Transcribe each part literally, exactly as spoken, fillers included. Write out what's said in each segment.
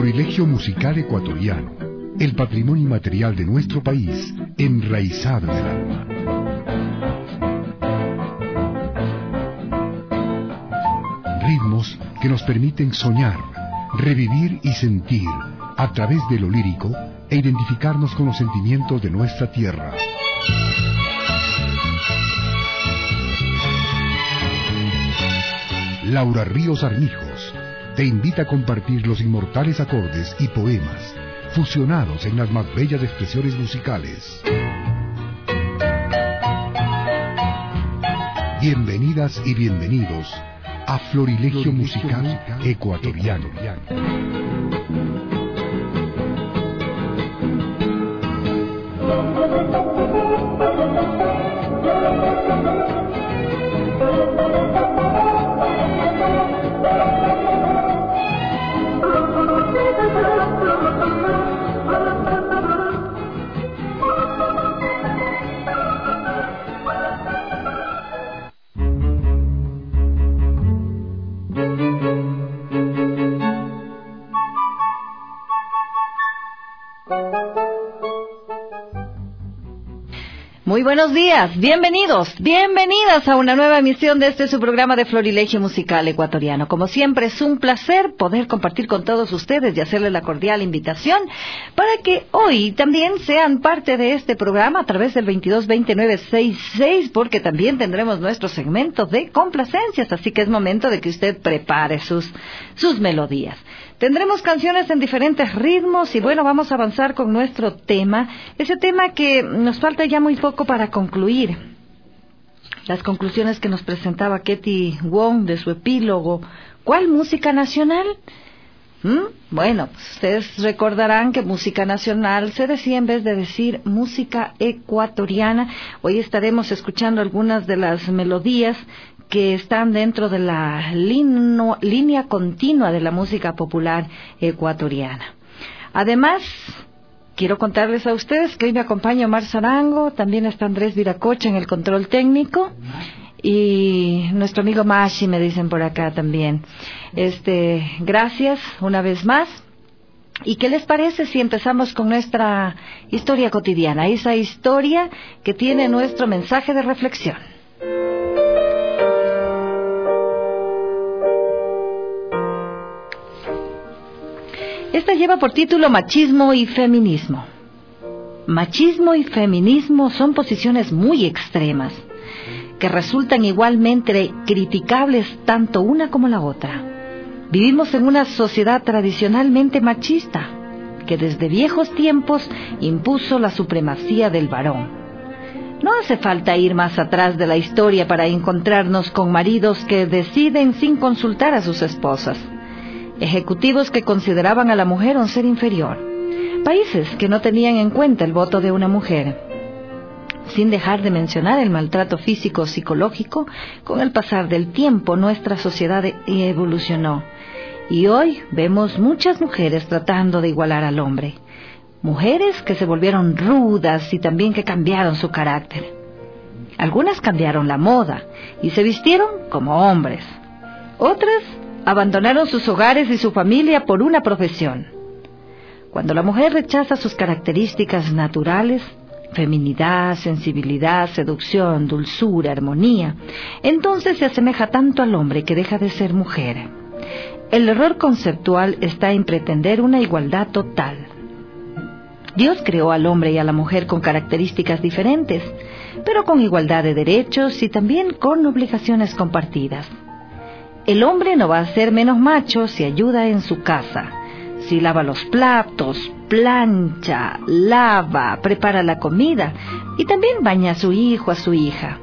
Florilegio musical ecuatoriano, el patrimonio inmaterial de nuestro país, enraizado en el alma. Ritmos que nos permiten soñar, revivir y sentir, a través de lo lírico, e identificarnos con los sentimientos de nuestra tierra. Laura Ríos Armijos te invita a compartir los inmortales acordes y poemas fusionados en las más bellas expresiones musicales. Bienvenidas y bienvenidos a Florilegio Musical Ecuatoriano. Muy buenos días, bienvenidos, bienvenidas a una nueva emisión de este su programa de Florilegio Musical Ecuatoriano. Como siempre es un placer poder compartir con todos ustedes y hacerles la cordial invitación para que hoy también sean parte de este programa a través del veintidós veinte nueve sesenta y seis, porque también tendremos nuestro segmento de complacencias, así que es momento de que usted prepare sus, sus melodías. Tendremos canciones en diferentes ritmos y bueno, vamos a avanzar con nuestro tema, ese tema que nos falta ya muy poco para concluir. Las conclusiones que nos presentaba Ketty Wong de su epílogo. ¿Cuál música nacional? ¿Mm? Bueno, pues ustedes recordarán que música nacional se decía en vez de decir música ecuatoriana. Hoy estaremos escuchando algunas de las melodías que están dentro de la lino, línea continua de la música popular ecuatoriana. Además, quiero contarles a ustedes que hoy me acompaña Omar Zarango, también está Andrés Viracocha en el control técnico y nuestro amigo Mashi, me dicen por acá también. Este, gracias una vez más. ¿Y qué les parece si empezamos con nuestra historia cotidiana, esa historia que tiene nuestro mensaje de reflexión? Esta lleva por título Machismo y Feminismo. Machismo y feminismo son posiciones muy extremas, que resultan igualmente criticables tanto una como la otra. Vivimos en una sociedad tradicionalmente machista, que desde viejos tiempos impuso la supremacía del varón. No hace falta ir más atrás de la historia para encontrarnos con maridos que deciden sin consultar a sus esposas, ejecutivos que consideraban a la mujer un ser inferior, países que no tenían en cuenta el voto de una mujer, sin dejar de mencionar el maltrato físico psicológico. Con el pasar del tiempo nuestra sociedad evolucionó y hoy vemos muchas mujeres tratando de igualar al hombre, mujeres que se volvieron rudas y también que cambiaron su carácter. Algunas cambiaron la moda y se vistieron como hombres, otras abandonaron sus hogares y su familia por una profesión. Cuando la mujer rechaza sus características naturales, feminidad, sensibilidad, seducción, dulzura, armonía, entonces se asemeja tanto al hombre que deja de ser mujer. El error conceptual está en pretender una igualdad total. Dios creó al hombre y a la mujer con características diferentes, pero con igualdad de derechos y también con obligaciones compartidas. El hombre no va a ser menos macho si ayuda en su casa, si lava los platos, plancha, lava, prepara la comida y también baña a su hijo, a su hija.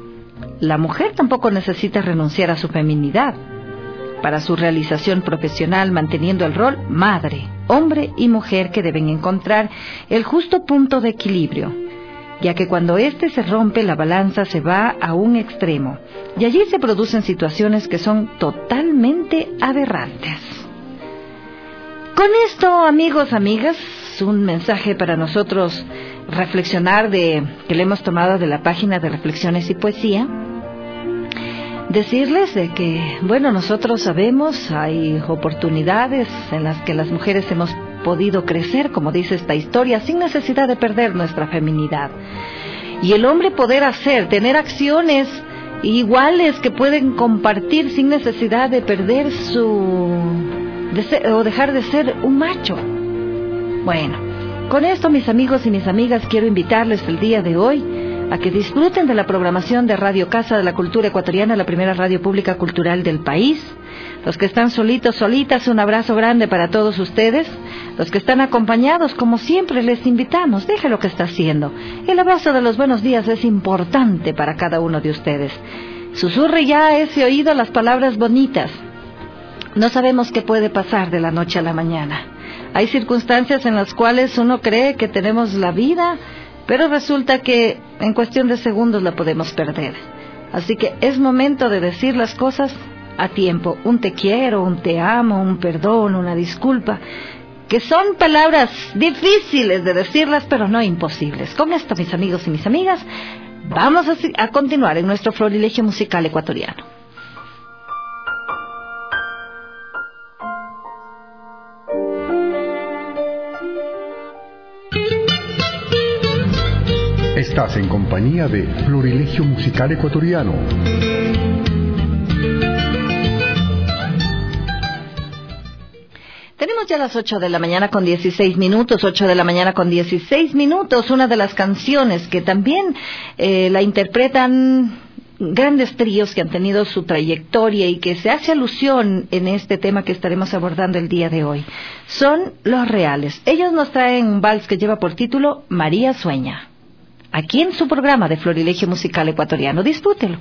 La mujer tampoco necesita renunciar a su feminidad para su realización profesional, manteniendo el rol madre, hombre y mujer, que deben encontrar el justo punto de equilibrio, ya que cuando éste se rompe, la balanza se va a un extremo, y allí se producen situaciones que son totalmente aberrantes. Con esto, amigos, amigas, un mensaje para nosotros reflexionar de que le hemos tomado de la página de Reflexiones y Poesía. decirles de que, bueno, nosotros sabemos, hay oportunidades en las que las mujeres hemos podido crecer, como dice esta historia, sin necesidad de perder nuestra feminidad. Y el hombre poder hacer, tener acciones iguales que pueden compartir sin necesidad de perder su... de ser, o dejar de ser un macho. Bueno, con esto, mis amigos y mis amigas, quiero invitarles el día de hoy a que disfruten de la programación de Radio Casa de la Cultura Ecuatoriana, la primera radio pública cultural del país. Los que están solitos, solitas, un abrazo grande para todos ustedes. Los que están acompañados, como siempre, les invitamos, deje lo que está haciendo. El abrazo de los buenos días es importante para cada uno de ustedes. Susurre ya a ese oído las palabras bonitas. No sabemos qué puede pasar de la noche a la mañana. Hay circunstancias en las cuales uno cree que tenemos la vida, pero resulta que en cuestión de segundos la podemos perder. Así que es momento de decir las cosas a tiempo. Un te quiero, un te amo, un perdón, una disculpa, que son palabras difíciles de decirlas, pero no imposibles. Con esto, mis amigos y mis amigas, vamos a, a continuar en nuestro florilegio musical ecuatoriano. Estás en compañía de Florilegio Musical Ecuatoriano. Tenemos ya las ocho de la mañana con dieciséis minutos, ocho de la mañana con dieciséis minutos, una de las canciones que también eh, la interpretan grandes tríos que han tenido su trayectoria y que se hace alusión en este tema que estaremos abordando el día de hoy. Son Los Reales. Ellos nos traen un vals que lleva por título María Sueña, aquí en su programa de Florilegio Musical Ecuatoriano. Disfrútelo.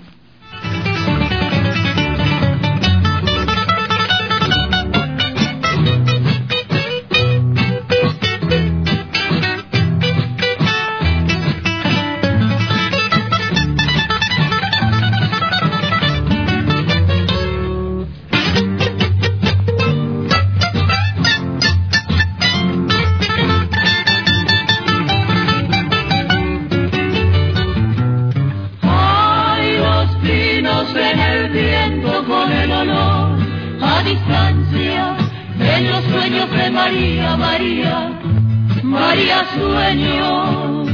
María, María, María sueño,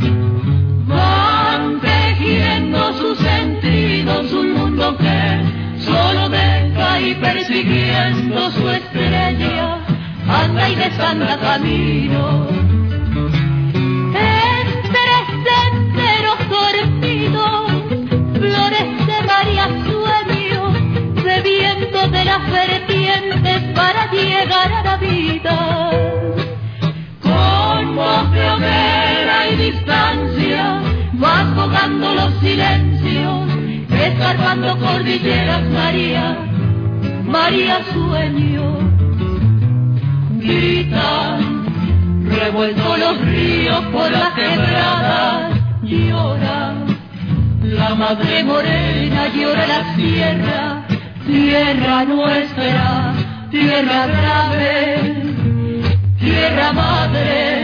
van tejiendo sus sentidos un mundo que solo deja y persiguiendo su estrella, anda y desanda camino. Entre senderos dormidos, flores de María sueño, bebiendo de las vertientes para llegar a la vida. Con voz de hoguera y distancia, vas jugando los silencios, escarbando cordilleras, María, María sueño. Gritan, revueltos los ríos por las quebradas, llora la madre morena, llora la tierra, tierra nuestra, tierra grave, tierra madre,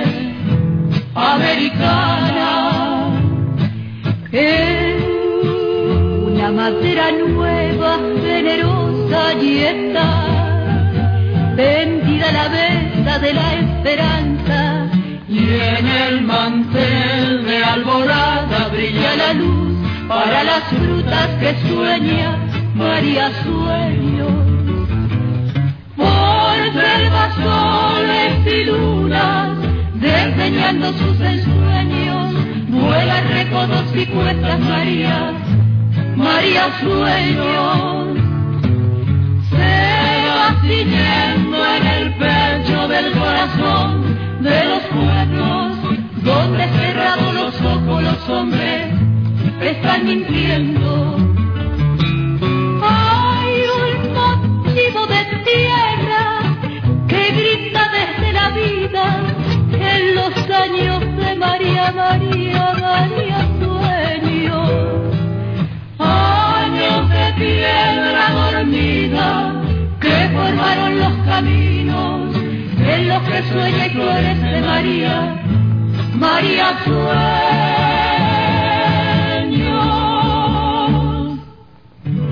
americana. Es una madera nueva, generosa y está tendida la venda de la esperanza, y en el mantel de alborada brilla la luz para las frutas que sueña María sueño. Por selvas, soles y lunas, desdeñando sus ensueños, vuela recodos y cuestas María, María sueño. Se va ciñendo en el pecho del corazón de los pueblos, donde cerrados los ojos los hombres están mintiendo. Hay un motivo de tierra que grita desde la vida en los años de María, María, María sueño. Años de piedra dormida que formaron los caminos en los que sueña y florece María, María sueño.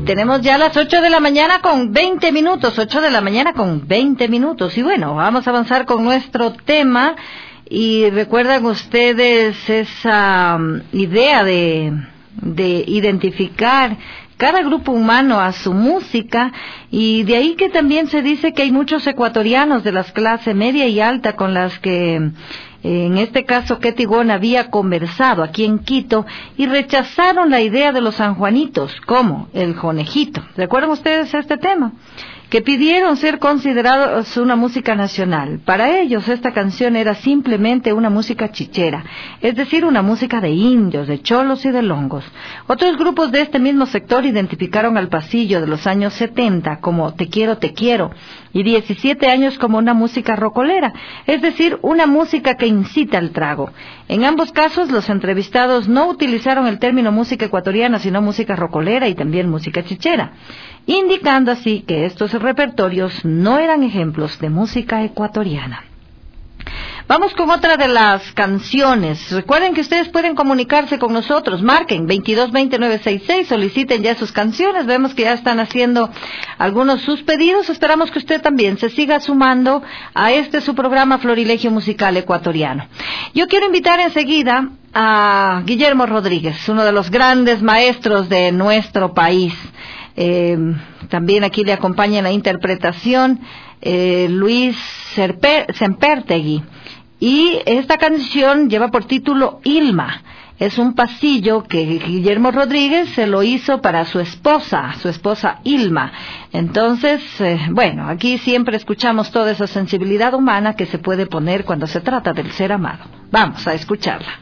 Tenemos ya las ocho de la mañana con veinte minutos, ocho de la mañana con veinte minutos. Y bueno, vamos a avanzar con nuestro tema. Y recuerdan ustedes esa um, idea de, de identificar cada grupo humano a su música, y de ahí que también se dice que hay muchos ecuatorianos de las clases media y alta con las que en este caso Ketty Wong había conversado aquí en Quito y rechazaron la idea de los sanjuanitos como el conejito. ¿Recuerdan ustedes este tema? Que pidieron ser considerados una música nacional. Para ellos esta canción era simplemente una música chichera, es decir, una música de indios, de cholos y de longos. Otros grupos de este mismo sector identificaron al pasillo de los años setenta como Te quiero, te quiero, y diecisiete años como una música rocolera, es decir, una música que incita al trago. En ambos casos los entrevistados no utilizaron el término música ecuatoriana, sino música rocolera y también música chichera, indicando así que estos repertorios no eran ejemplos de música ecuatoriana. Vamos con otra de las canciones. Recuerden que ustedes pueden comunicarse con nosotros. Marquen veintidós veinte nueve sesenta y seis, soliciten ya sus canciones. Vemos que ya están haciendo algunos sus pedidos. Esperamos que usted también se siga sumando a este su programa Florilegio Musical Ecuatoriano. Yo quiero invitar enseguida a Guillermo Rodríguez, uno de los grandes maestros de nuestro país. Eh, también aquí le acompaña en la interpretación eh, Luis Sempertegui, y esta canción lleva por título Ilma. Es un pasillo que Guillermo Rodríguez se lo hizo para su esposa, su esposa Ilma. Entonces, eh, bueno, aquí siempre escuchamos toda esa sensibilidad humana que se puede poner cuando se trata del ser amado. Vamos a escucharla.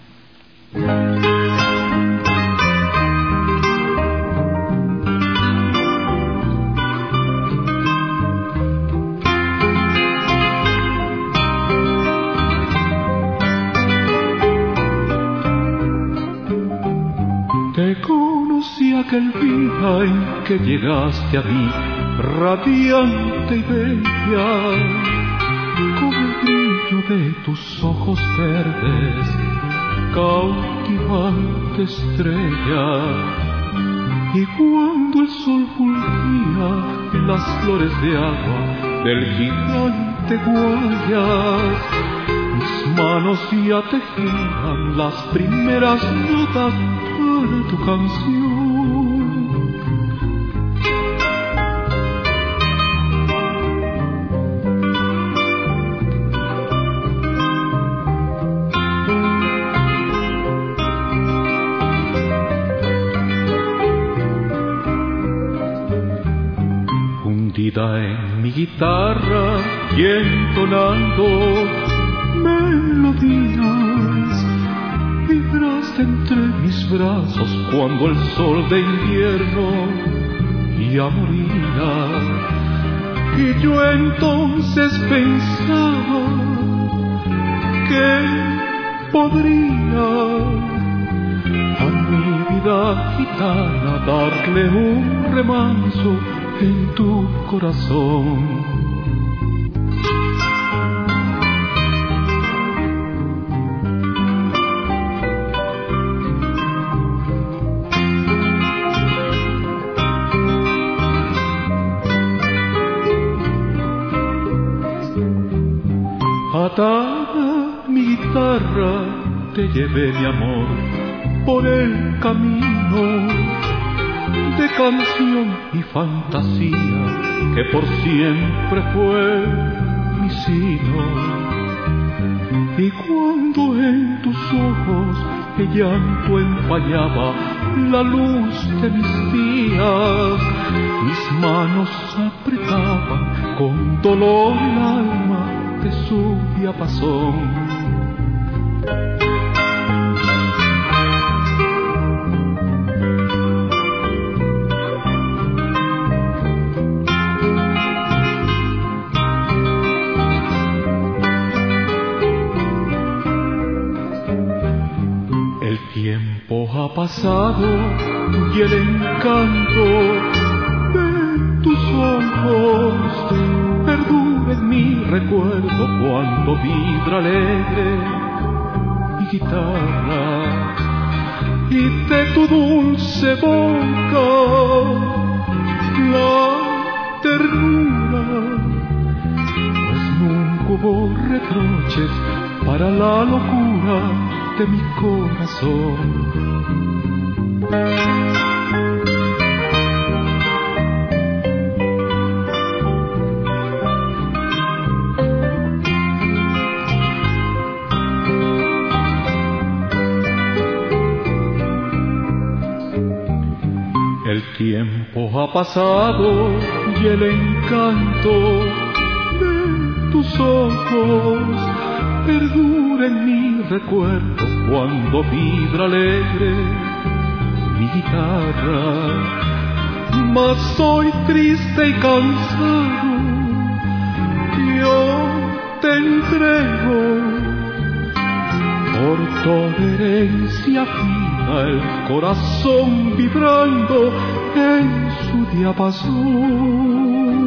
Te conocí aquel día en que llegaste a mí, radiante y bella, con el brillo de tus ojos verdes, cautivante estrella. Y cuando el sol fulgía las flores de agua del gigante Guayas, mis manos ya tejían las primeras notas para tu canción. Hundida en mi guitarra y entonando melodías, vibraste entre mis brazos cuando el sol de invierno ya moría. Y yo entonces pensaba que podría a mi vida gitana darle un remanso en tu corazón. Atada mi guitarra, te llevé mi amor por el camino de canción y fantasía que por siempre fue mi sino. Y cuando en tus ojos el llanto empañaba la luz de mis días, mis manos apretaban con dolor el alma de su diapasón. El tiempo ha pasado y el encanto de tus ojos perdura en mi recuerdo cuando vibra alegre mi guitarra, y de tu dulce boca la locura de mi corazón. El tiempo ha pasado y el encanto de tus ojos perdura en mi recuerdo cuando vibra alegre mi guitarra. Mas soy triste y cansado, yo te entrego por toda herencia fina el corazón vibrando en su diapasón.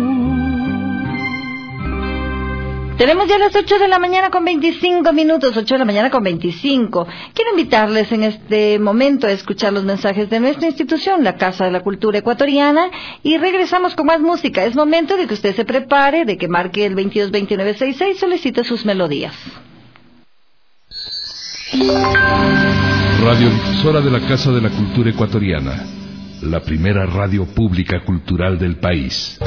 Tenemos ya las ocho de la mañana con veinticinco minutos, ocho de la mañana con veinticinco. Quiero invitarles en este momento a escuchar los mensajes de nuestra institución, la Casa de la Cultura Ecuatoriana, y regresamos con más música. Es momento de que usted se prepare, de que marque el veintidós veintinueve sesenta y seis, solicite sus melodías. Radiodifusora de la Casa de la Cultura Ecuatoriana, la primera radio pública cultural del país.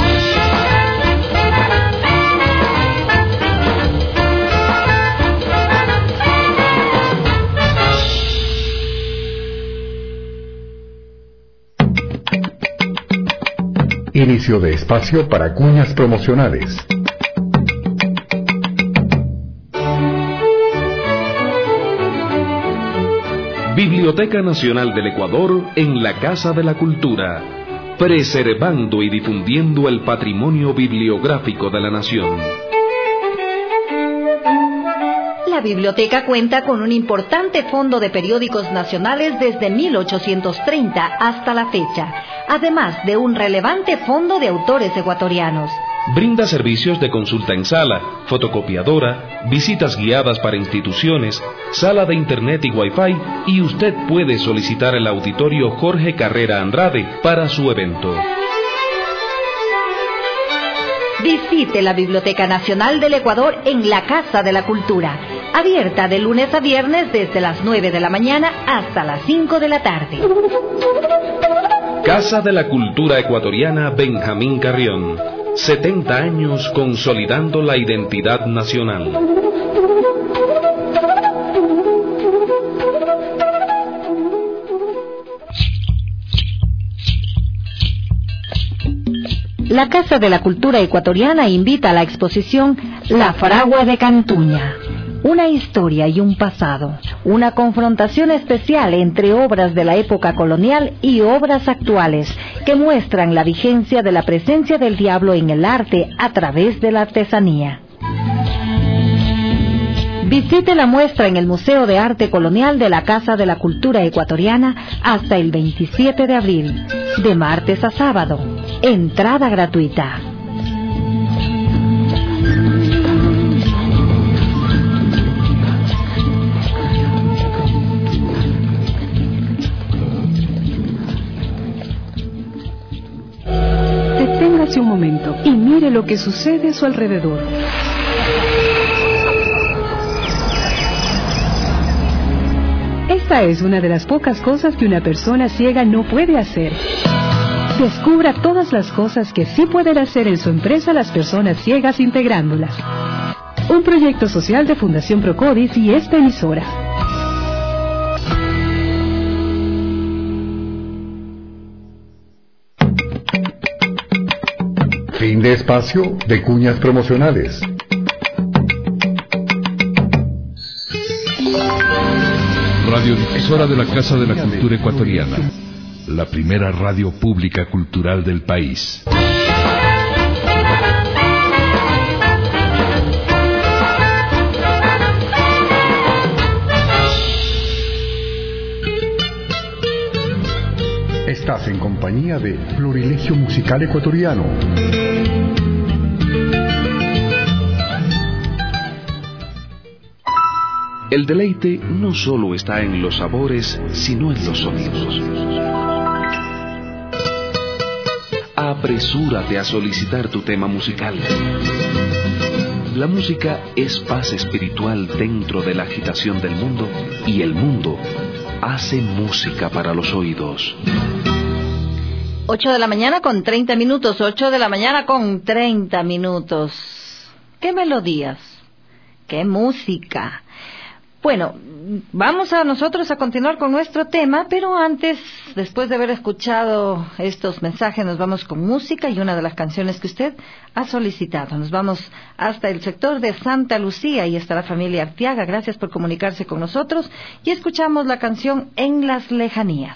Inicio de espacio para cuñas promocionales. Biblioteca Nacional del Ecuador en la Casa de la Cultura, preservando y difundiendo el patrimonio bibliográfico de la nación. La biblioteca cuenta con un importante fondo de periódicos nacionales desde mil ochocientos treinta hasta la fecha, además de un relevante fondo de autores ecuatorianos. Brinda servicios de consulta en sala, fotocopiadora, visitas guiadas para instituciones, sala de internet y wifi, y usted puede solicitar el auditorio Jorge Carrera Andrade para su evento. Visite la Biblioteca Nacional del Ecuador en la Casa de la Cultura, abierta de lunes a viernes desde las nueve de la mañana hasta las cinco de la tarde. Casa de la Cultura Ecuatoriana Benjamín Carrión, setenta años consolidando la identidad nacional. La Casa de la Cultura Ecuatoriana invita a la exposición La Fragua de Cantuña. Una historia y un pasado, una confrontación especial entre obras de la época colonial y obras actuales que muestran la vigencia de la presencia del diablo en el arte a través de la artesanía. Visite la muestra en el Museo de Arte Colonial de la Casa de la Cultura Ecuatoriana hasta el veintisiete de abril, de martes a sábado. Entrada gratuita. Deténgase un momento y mire lo que sucede a su alrededor. Esta es una de las pocas cosas que una persona ciega no puede hacer. Descubra todas las cosas que sí pueden hacer en su empresa las personas ciegas integrándolas. Un proyecto social de Fundación Procodis y esta emisora. Fin de espacio de cuñas promocionales. Radiodifusora de la Casa de la Cultura Ecuatoriana, la primera radio pública cultural del país. Estás en compañía de Florilegio Musical Ecuatoriano. El deleite no solo está en los sabores, sino en los sonidos. Apresúrate a solicitar tu tema musical. La música es paz espiritual dentro de la agitación del mundo, y el mundo hace música para los oídos. Ocho de la mañana con treinta minutos, ocho de la mañana con treinta minutos. ¿Qué melodías? ¿Qué música? Bueno, vamos a nosotros a continuar con nuestro tema, pero antes, después de haber escuchado estos mensajes, nos vamos con música y una de las canciones que usted ha solicitado. Nos vamos hasta el sector de Santa Lucía y está la familia Arteaga. Gracias por comunicarse con nosotros y escuchamos la canción En las Lejanías.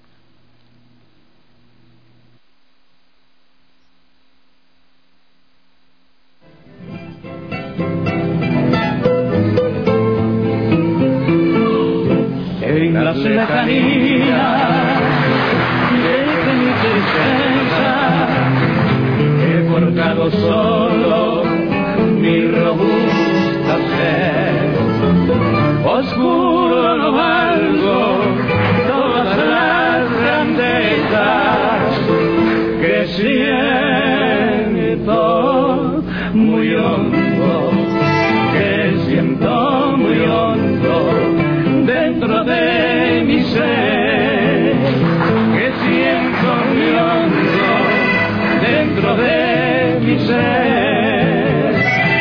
En las lejanías de mi tristeza he forjado solo mi robusta ser. Oscuro no valgo todas las grandezas que siento muy hondo, que siento muy hondo dentro de mi ser, que siento muy hondo dentro de mi ser.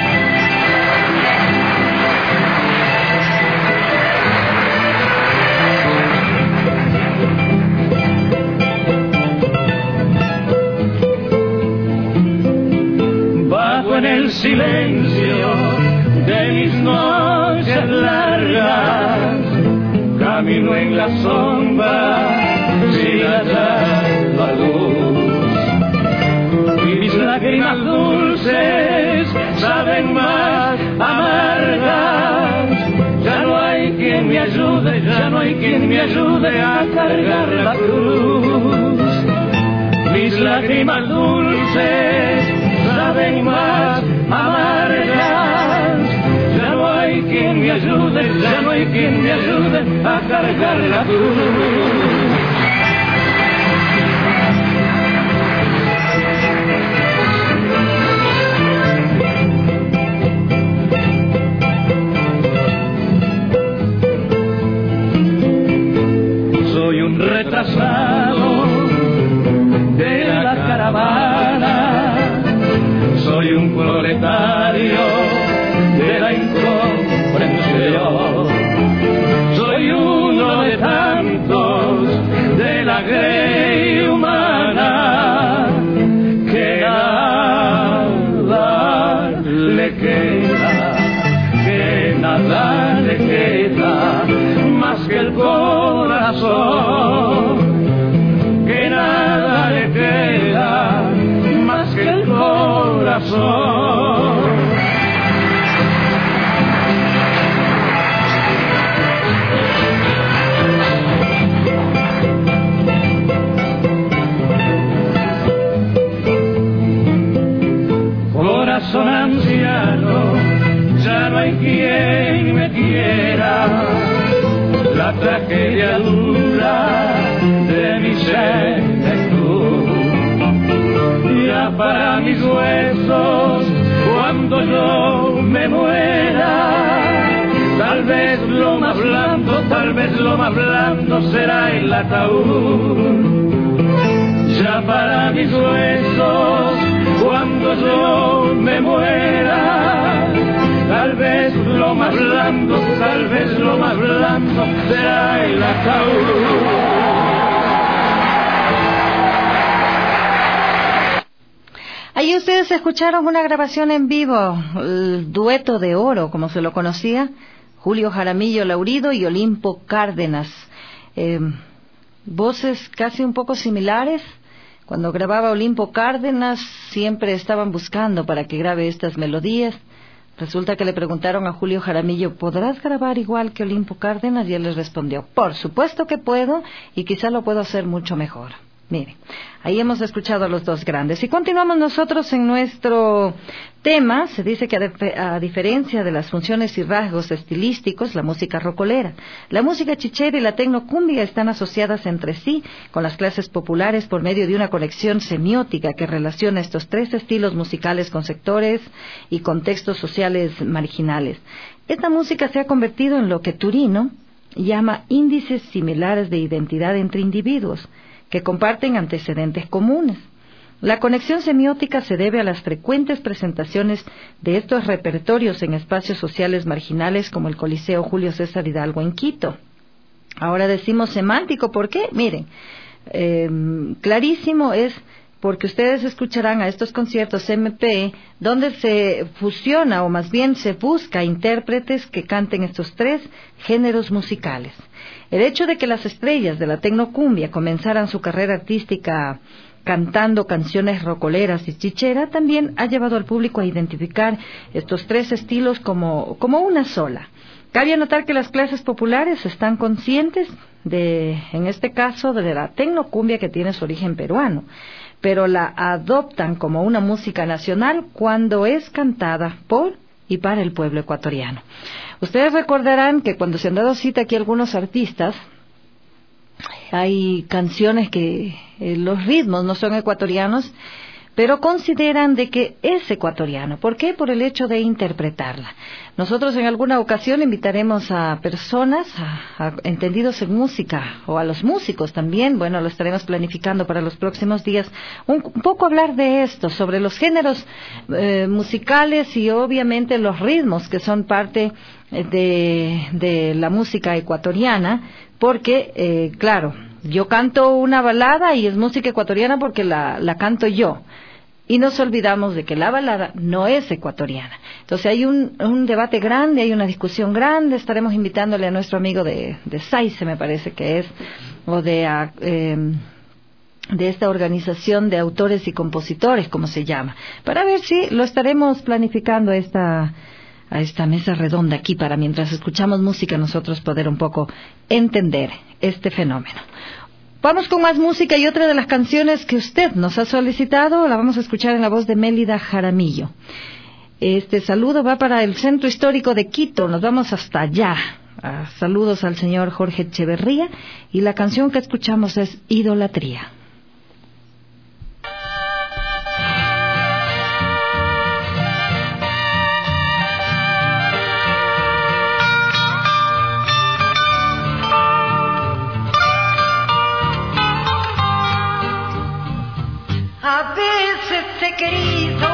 Bajo en el silencio de mis noches largas, camino en la sombra sin hallar la luz, y mis lágrimas dulces saben más amargas. Ya no hay quien me ayude, ya no hay quien me ayude a cargar la cruz. Mis lágrimas dulces saben más amargas. Ya no hay quien me ayude, ya no hay quien me ayude a cargar la cruz. Soy un retrasado de la caravana, soy un proletario de la incomprensión, soy uno de tantos de la grey humana que nada le queda, que nada le queda más que el corazón, que nada le queda más que el corazón. Corazón anciano, ya no hay quien me quiera, la tragedia dura de mi senectud. Ya para mis huesos, cuando yo me muera, tal vez lo más blando, tal vez lo más blando será el ataúd. Ya para mis huesos, cuando yo me muera, tal vez lo más blando, tal vez lo más blando será el ataúd. Ahí ustedes escucharon una grabación en vivo, el dueto de oro, como se lo conocía, Julio Jaramillo Laurido y Olimpo Cárdenas. Eh, voces casi un poco similares. Cuando grababa Olimpo Cárdenas, siempre estaban buscando para que grabe estas melodías. Resulta que le preguntaron a Julio Jaramillo, ¿podrás grabar igual que Olimpo Cárdenas? Y él les respondió, por supuesto que puedo, y quizá lo puedo hacer mucho mejor. Miren, ahí hemos escuchado a los dos grandes. Y continuamos nosotros en nuestro tema. Se dice que a, a diferencia de las funciones y rasgos estilísticos, la música rocolera, la música chichera y la tecnocumbia están asociadas entre sí con las clases populares por medio de una conexión semiótica que relaciona estos tres estilos musicales con sectores y contextos sociales marginales. Esta música se ha convertido en lo que Turino llama índices similares de identidad entre individuos que comparten antecedentes comunes. La conexión semiótica se debe a las frecuentes presentaciones de estos repertorios en espacios sociales marginales como el Coliseo Julio César Hidalgo en Quito. Ahora decimos semántico, ¿por qué? Miren, eh, clarísimo es porque ustedes escucharán a estos conciertos M P donde se fusiona o más bien se busca intérpretes que canten estos tres géneros musicales. El hecho de que las estrellas de la tecnocumbia comenzaran su carrera artística cantando canciones rocoleras y chichera también ha llevado al público a identificar estos tres estilos como, como una sola. Cabe anotar que las clases populares están conscientes de, en este caso, de la tecnocumbia que tiene su origen peruano, pero la adoptan como una música nacional cuando es cantada por y para el pueblo ecuatoriano. Ustedes recordarán que cuando se han dado cita aquí algunos artistas, hay canciones que eh, los ritmos no son ecuatorianos, pero consideran de que es ecuatoriano. ¿Por qué? Por el hecho de interpretarla. Nosotros en alguna ocasión invitaremos a personas, a, a entendidos en música, o a los músicos también, bueno, lo estaremos planificando para los próximos días, un, un poco hablar de esto, sobre los géneros eh, musicales y obviamente los ritmos que son parte de, de la música ecuatoriana, porque, eh, claro, yo canto una balada y es música ecuatoriana porque la, la canto yo. Y nos olvidamos de que la balada no es ecuatoriana. Entonces hay un, un debate grande, hay una discusión grande. Estaremos invitándole a nuestro amigo de, de SAICE, me parece que es, o de, eh, de esta organización de autores y compositores, como se llama, para ver si lo estaremos planificando esta... a esta mesa redonda aquí para mientras escuchamos música nosotros poder un poco entender este fenómeno. Vamos con más música y otra de las canciones que usted nos ha solicitado la vamos a escuchar en la voz de Mélida Jaramillo. Este saludo va para el Centro Histórico de Quito, nos vamos hasta allá. Ah, saludos al señor Jorge Echeverría y la canción que escuchamos es Idolatría. A veces he querido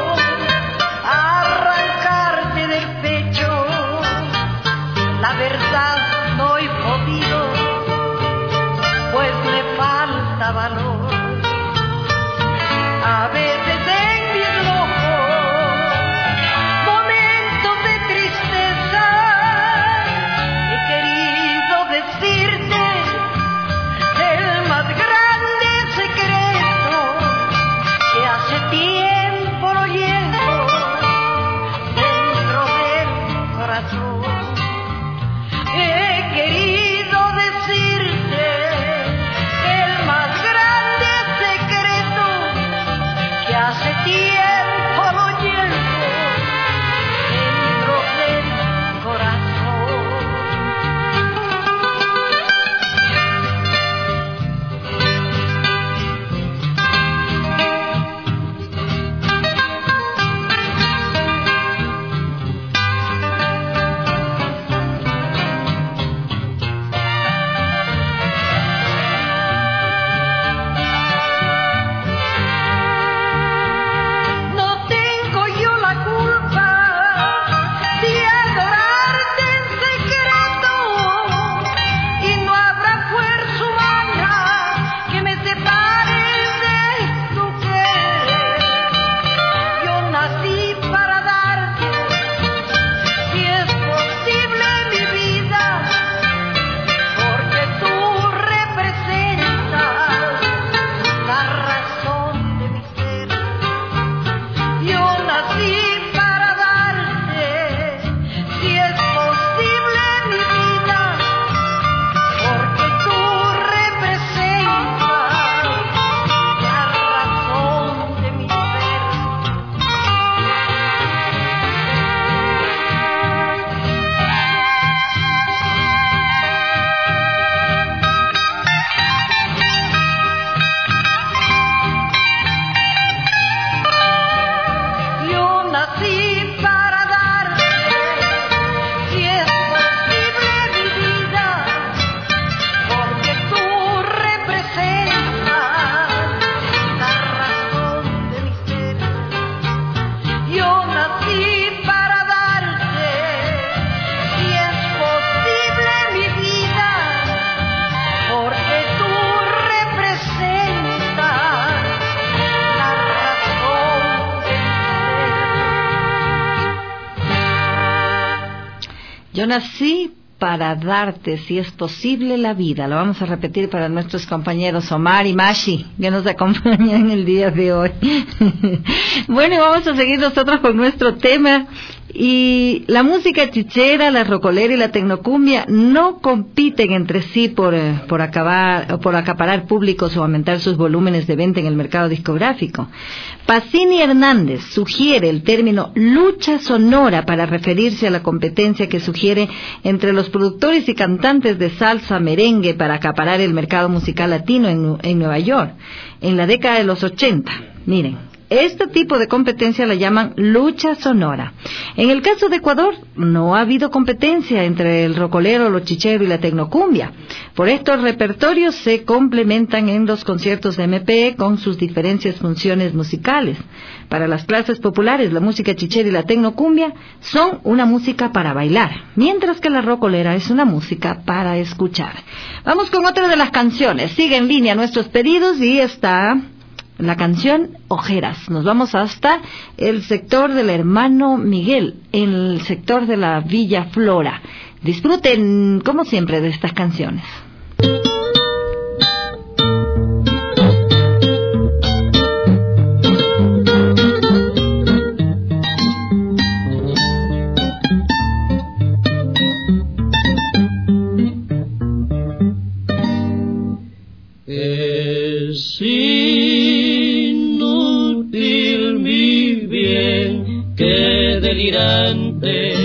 arrancarte del pecho, la verdad no he podido, pues me falta valor. A veces en mis ojos, momentos de tristeza, he querido decirte el más grande secreto que hace tiempo lo llevo dentro del corazón. He querido decirte el más grande secreto que hace tiempo lo llevo dentro del corazón. Yo nací para darte, si es posible, la vida. Lo vamos a repetir para nuestros compañeros Omar y Mashi, que nos acompañan el día de hoy. Bueno, y vamos a seguir nosotros con nuestro tema. Y la música chichera, la rocolera y la tecnocumbia no compiten entre sí por, eh, por, acabar, por acaparar públicos o aumentar sus volúmenes de venta en el mercado discográfico. Pacini Hernández sugiere el término lucha sonora para referirse a la competencia que sugiere entre los productores y cantantes de salsa merengue para acaparar el mercado musical latino en, en Nueva York en la década de los ochenta. Miren, este tipo de competencia la llaman lucha sonora. En el caso de Ecuador, no ha habido competencia entre el rocolero, lo chichero y la tecnocumbia. Por estos repertorios se complementan en los conciertos de M P E con sus diferentes funciones musicales. Para las clases populares, la música chichera y la tecnocumbia son una música para bailar, mientras que la rocolera es una música para escuchar. Vamos con otra de las canciones. Sigue en línea nuestros pedidos y está la canción Ojeras. Nos vamos hasta el sector del Hermano Miguel, en el sector de la Villa Flora. Disfruten, como siempre, de estas canciones. Es inútil, mi bien, que delirante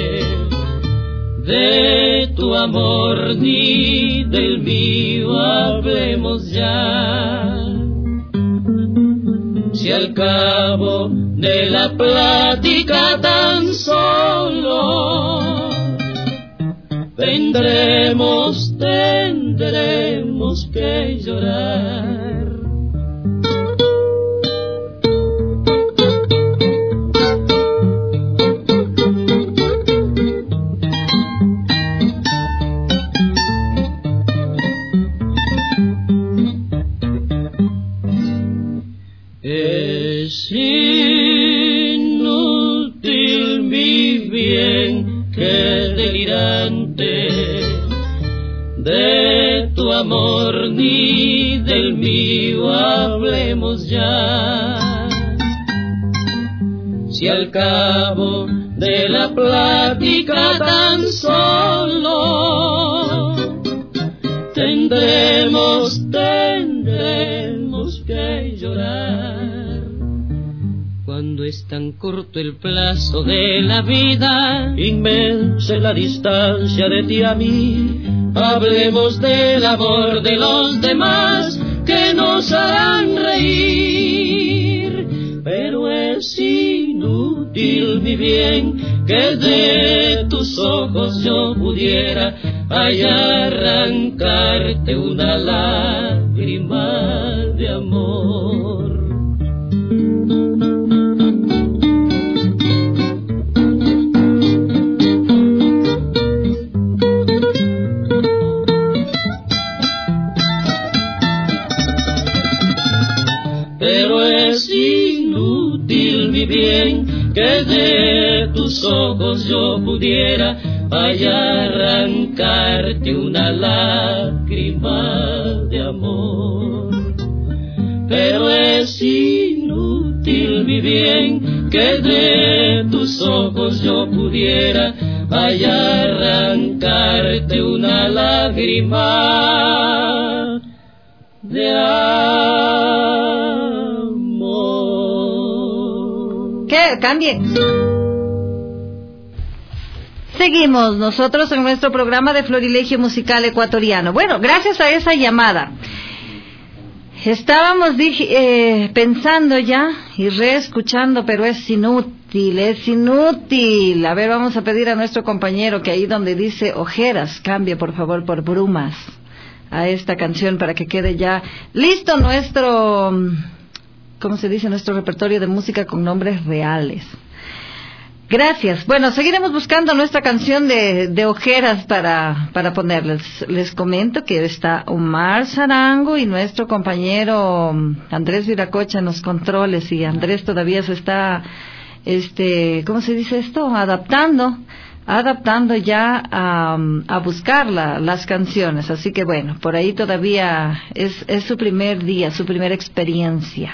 de tu amor ni del mío hablemos ya. Si al cabo de la plática tan solo vendremos, tendremos que llorar. Es inútil, mi bien, que delirante de tu amor ni del mío hablemos ya. Si al cabo de la plática tan solo tendremos, tendremos que llorar. Cuando es tan corto el plazo de la vida, inmensa la distancia de ti a mí, hablemos del amor de los demás que nos harán reír. Pero es inútil, mi bien, que de tus ojos yo pudiera ay arrancarte una lágrima de amor. Pero es inútil, mi bien, que de tus ojos yo pudiera ay arrancarte una lágrima de amor. Pero es inútil, mi bien, que de tus ojos yo pudiera ay arrancarte una lágrima de amor. ¿Qué? Cambien. Seguimos nosotros en nuestro programa de Florilegio Musical Ecuatoriano. Bueno, gracias a esa llamada estábamos eh, pensando ya y reescuchando, pero es inútil, es inútil. A ver, vamos a pedir a nuestro compañero que ahí donde dice ojeras, cambie por favor por brumas a esta canción para que quede ya listo nuestro, ¿cómo se dice? Nuestro repertorio de música con nombres reales. Gracias. Bueno, seguiremos buscando nuestra canción de, de ojeras para, para ponerles. Les comento que está Omar Sarango y nuestro compañero Andrés Viracocha en los controles, y Andrés todavía se está, este, ¿cómo se dice esto? Adaptando adaptando ya a, a buscar la, las canciones. Así que bueno, por ahí todavía es, es su primer día, su primera experiencia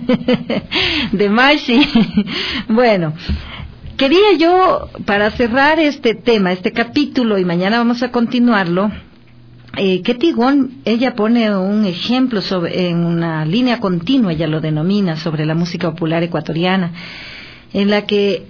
de Mashi. Bueno, quería yo, para cerrar este tema, este capítulo, y mañana vamos a continuarlo, eh, Ketty Wong, ella pone un ejemplo sobre, en una línea continua, ella lo denomina, sobre la música popular ecuatoriana, en la que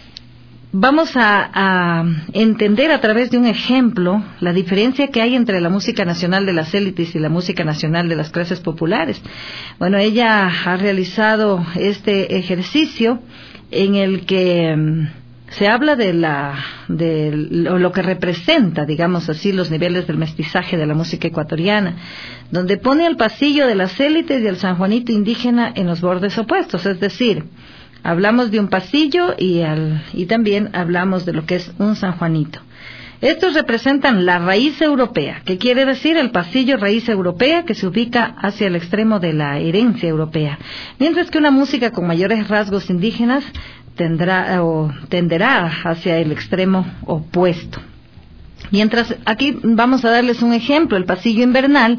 vamos a, a entender a través de un ejemplo la diferencia que hay entre la música nacional de las élites y la música nacional de las clases populares. Bueno, ella ha realizado este ejercicio en el que um, se habla de la de lo, lo que representa, digamos así, los niveles del mestizaje de la música ecuatoriana, donde pone al pasillo de las élites y el San Juanito indígena en los bordes opuestos, es decir, hablamos de un pasillo y, al, y también hablamos de lo que es un San Juanito. Estos representan la raíz europea, que quiere decir el pasillo raíz europea que se ubica hacia el extremo de la herencia europea, mientras que una música con mayores rasgos indígenas tendrá o tenderá hacia el extremo opuesto. Mientras aquí vamos a darles un ejemplo, el pasillo invernal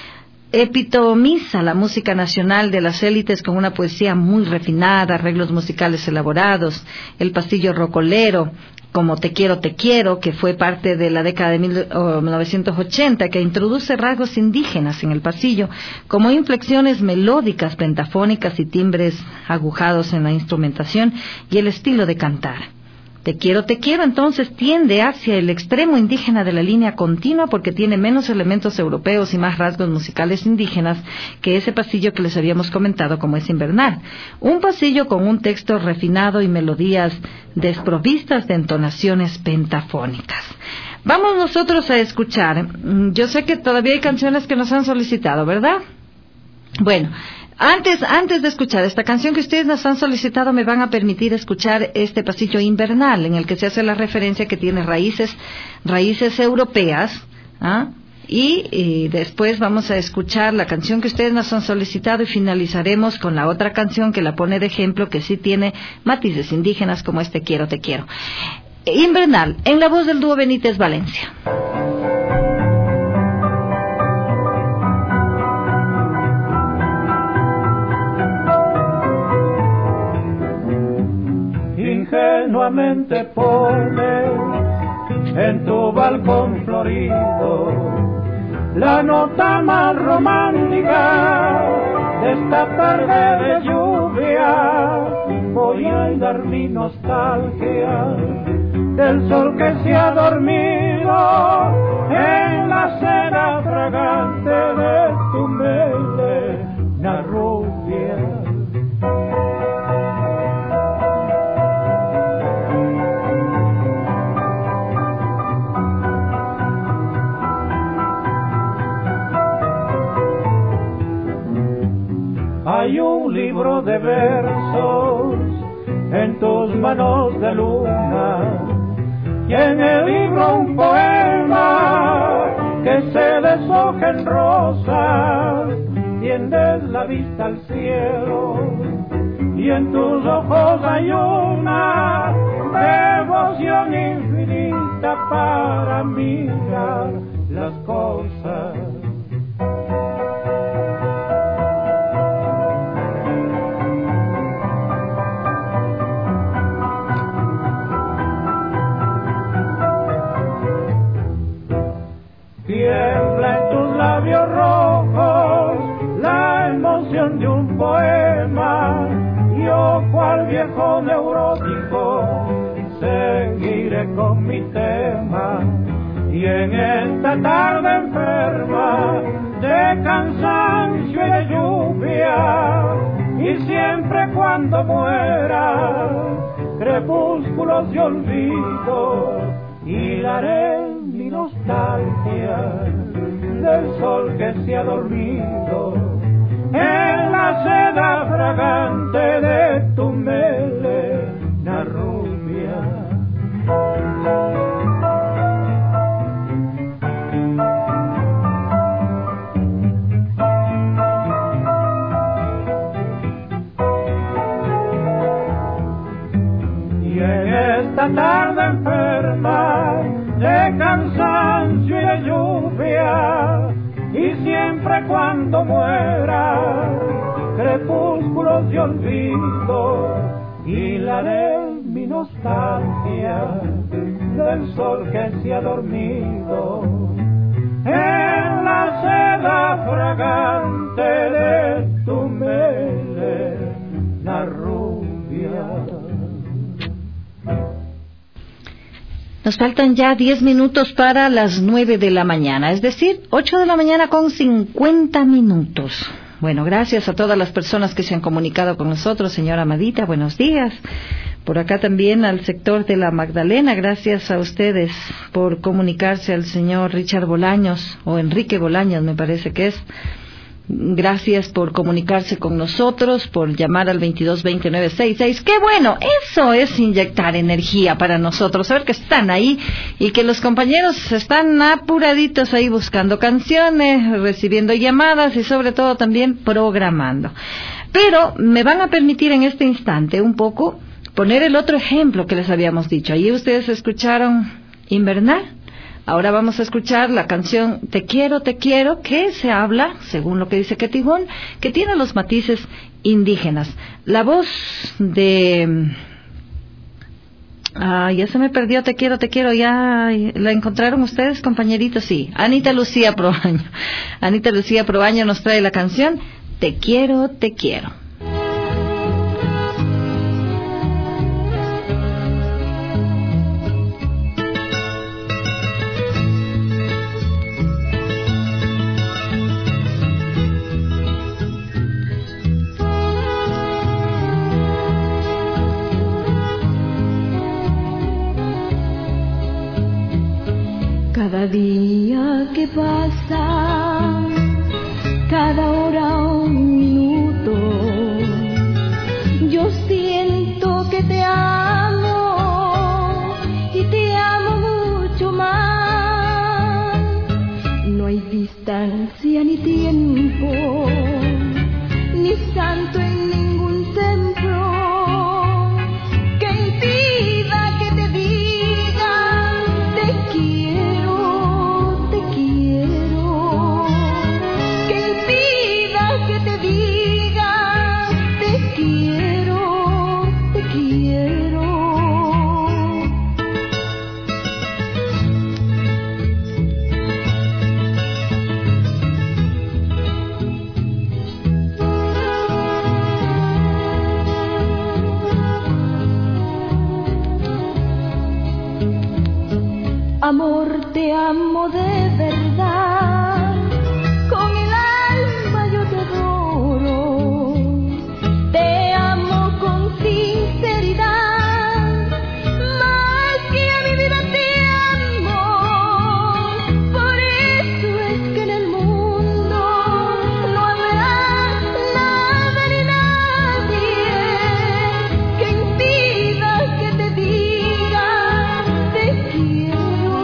epitomiza la música nacional de las élites con una poesía muy refinada, arreglos musicales elaborados, el pasillo rocolero, como Te quiero, te quiero, que fue parte de la década de mil novecientos ochenta, que introduce rasgos indígenas en el pasillo, como inflexiones melódicas, pentafónicas y timbres agujados en la instrumentación y el estilo de cantar. Te quiero, te quiero, entonces tiende hacia el extremo indígena de la línea continua porque tiene menos elementos europeos y más rasgos musicales indígenas que ese pasillo que les habíamos comentado como es invernal. Un pasillo con un texto refinado y melodías desprovistas de entonaciones pentafónicas. Vamos nosotros a escuchar. Yo sé que todavía hay canciones que nos han solicitado, ¿verdad? Bueno, Antes, antes de escuchar esta canción que ustedes nos han solicitado, me van a permitir escuchar este pasillo invernal, en el que se hace la referencia que tiene raíces, raíces europeas, ¿ah? y, y después vamos a escuchar la canción que ustedes nos han solicitado y finalizaremos con la otra canción que la pone de ejemplo, que sí tiene matices indígenas como este Quiero, te quiero. Invernal, en la voz del dúo Benítez Valencia. Ingenuamente pones en tu balcón florido la nota más romántica de esta tarde de lluvia. Voy a dar mi nostalgia del sol que se ha dormido en la seda fragante de tu melena rubia. Hay un libro de versos en tus manos de luna y en el libro un poema que se deshoja en rosas. Tiendes la vista al cielo y en tus ojos hay una devoción infinita para mirar las cosas. Tiembla en tus labios rojos la emoción de un poema. Yo, cual viejo neurótico, seguiré con mi tema. Y en esta tarde enferma de cansancio y de lluvia, y siempre cuando muera, crepúsculos de olvido, hilaré mi nostalgia del sol que se ha dormido en la seda fragante de tu melena rubia. Y en esta tarde enferma de cansancio y de lluvia, y siempre cuando muera, crepúsculos de olvido y la de mi nostalgia del sol que se ha dormido en la seda fragante de tu melena rubia. Nos faltan ya diez minutos para las nueve de la mañana, es decir, ocho de la mañana con cincuenta minutos. Bueno, gracias a todas las personas que se han comunicado con nosotros. Señora Amadita, buenos días. Por acá también al sector de la Magdalena, gracias a ustedes por comunicarse. Al señor Richard Bolaños, o Enrique Bolaños me parece que es. Gracias por comunicarse con nosotros, por llamar al veintidós veinte nueve sesenta y seis. ¡Qué bueno! Eso es inyectar energía para nosotros, saber que están ahí y que los compañeros están apuraditos ahí buscando canciones, recibiendo llamadas y sobre todo también programando. Pero me van a permitir en este instante un poco poner el otro ejemplo que les habíamos dicho. Allí ustedes escucharon Invernal. Ahora vamos a escuchar la canción Te quiero, te quiero, que se habla, según lo que dice Ketijón, que tiene los matices indígenas. La voz de... Ah, ya se me perdió, te quiero, te quiero, ya la encontraron ustedes, compañeritos, sí. Anita Lucía Proaño. Anita Lucía Proaño nos trae la canción Te quiero, te quiero. Cada día que pasa, cada hora un minuto, yo siento que te amo y te amo mucho más. No hay distancia ni tiempo, ni santo en ningún templo que impida que te diga te quiero. Amor, te amo de verdad, con el alma yo te adoro, te amo con sinceridad, más que a mi vida te amo, por eso es que en el mundo no habrá nada ni nadie que impida que te diga te quiero.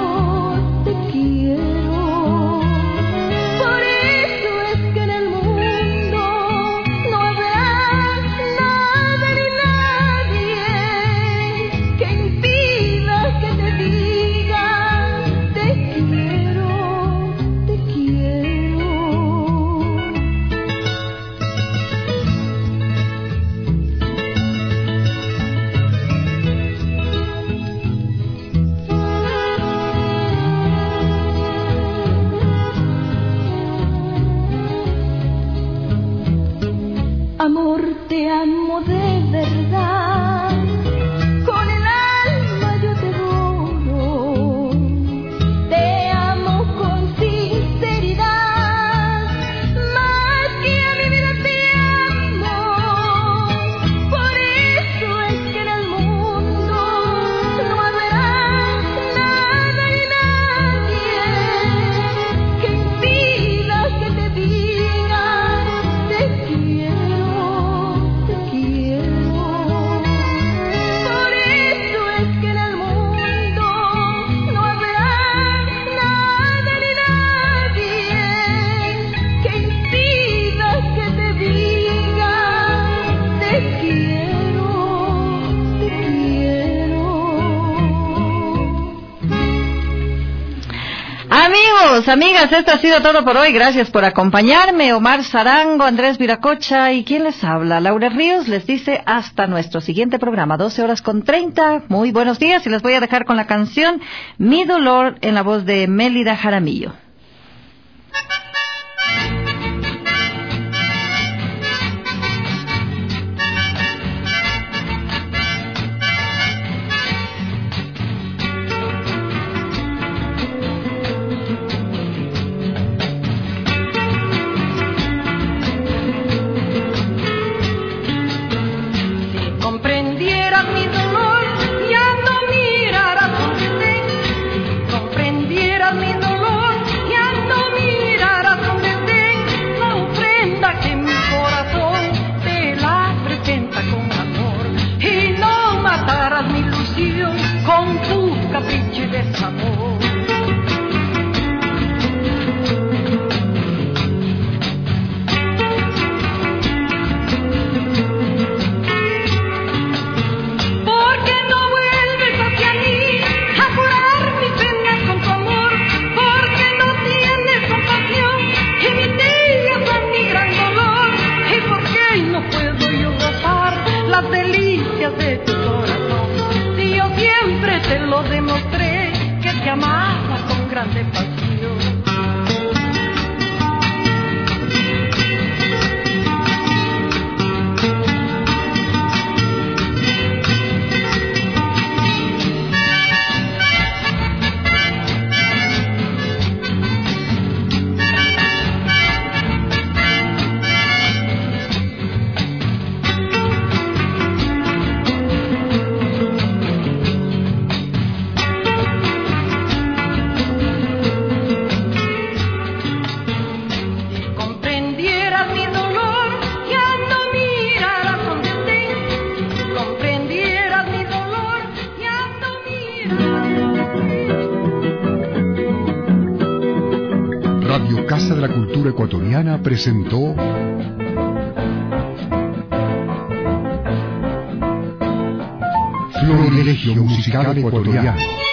Amor, te amo de verdad, con el alma yo te adoro, te amo con sinceridad, más que a mi vida te amo, por eso es que en el mundo no habrá nada ni nadie que impida que te diga te quiero. Te quiero. Amigos, amigas, esto ha sido todo por hoy. Gracias por acompañarme. Omar Zarango, Andrés Viracocha y ¿quién les habla? Laura Ríos les dice hasta nuestro siguiente programa, doce horas con treinta. Muy buenos días y les voy a dejar con la canción Mi Dolor en la voz de Mélida Jaramillo. Con tu capricho y desamor. ¿Por qué no vuelves hacia mí a curar mis penas con tu amor? ¿Por qué no tienes compasión y mitigas en mi gran dolor? ¿Y por qué no puedo yo gozar las delicias de tu corazón? Siempre te lo demostré, que te amaba con grande pasión. Radio Casa de la Cultura Ecuatoriana presentó Florilegio Musical Ecuatoriano.